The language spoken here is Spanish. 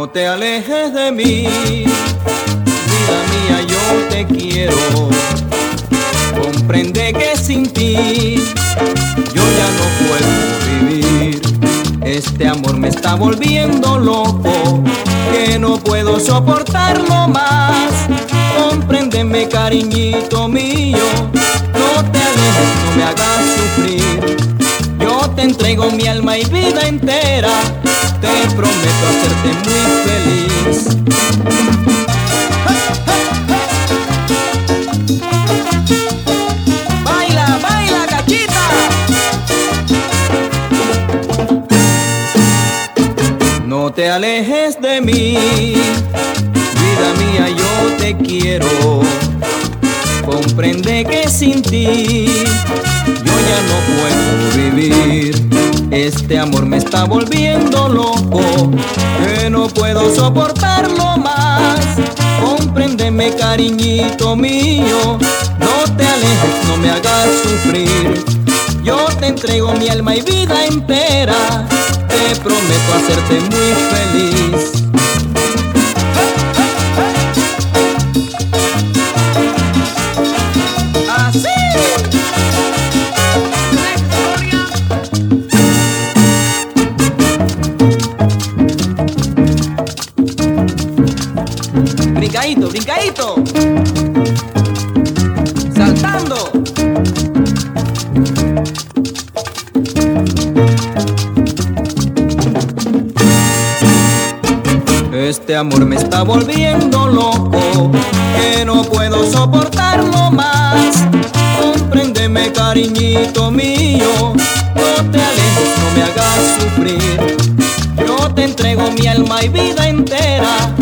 No te alejes de mí, vida mía, yo te quiero. Comprende que sin ti yo ya no puedo vivir. Este amor me está volviendo loco, que no puedo soportarlo más. Compréndeme, cariñito mío, no te alejes, no me hagas sufrir. Yo te entrego mi alma y vida entera, te prometo hacerte muy feliz. Baila, baila, cachita. No te alejes de mí, vida mía, yo te quiero. Comprende que sin ti yo ya no puedo vivir. Este amor me está volviendo loco, que no puedo soportarlo más. Compréndeme, cariñito mío, no te alejes, no me hagas sufrir. Yo te entrego mi alma y vida entera, te prometo hacerte muy feliz. Brincadito, brincadito, saltando. Este amor me está volviendo loco, que no puedo soportarlo más. Compréndeme, cariñito mío, no te alejes, no me hagas sufrir. Yo te entrego mi alma y vida entera,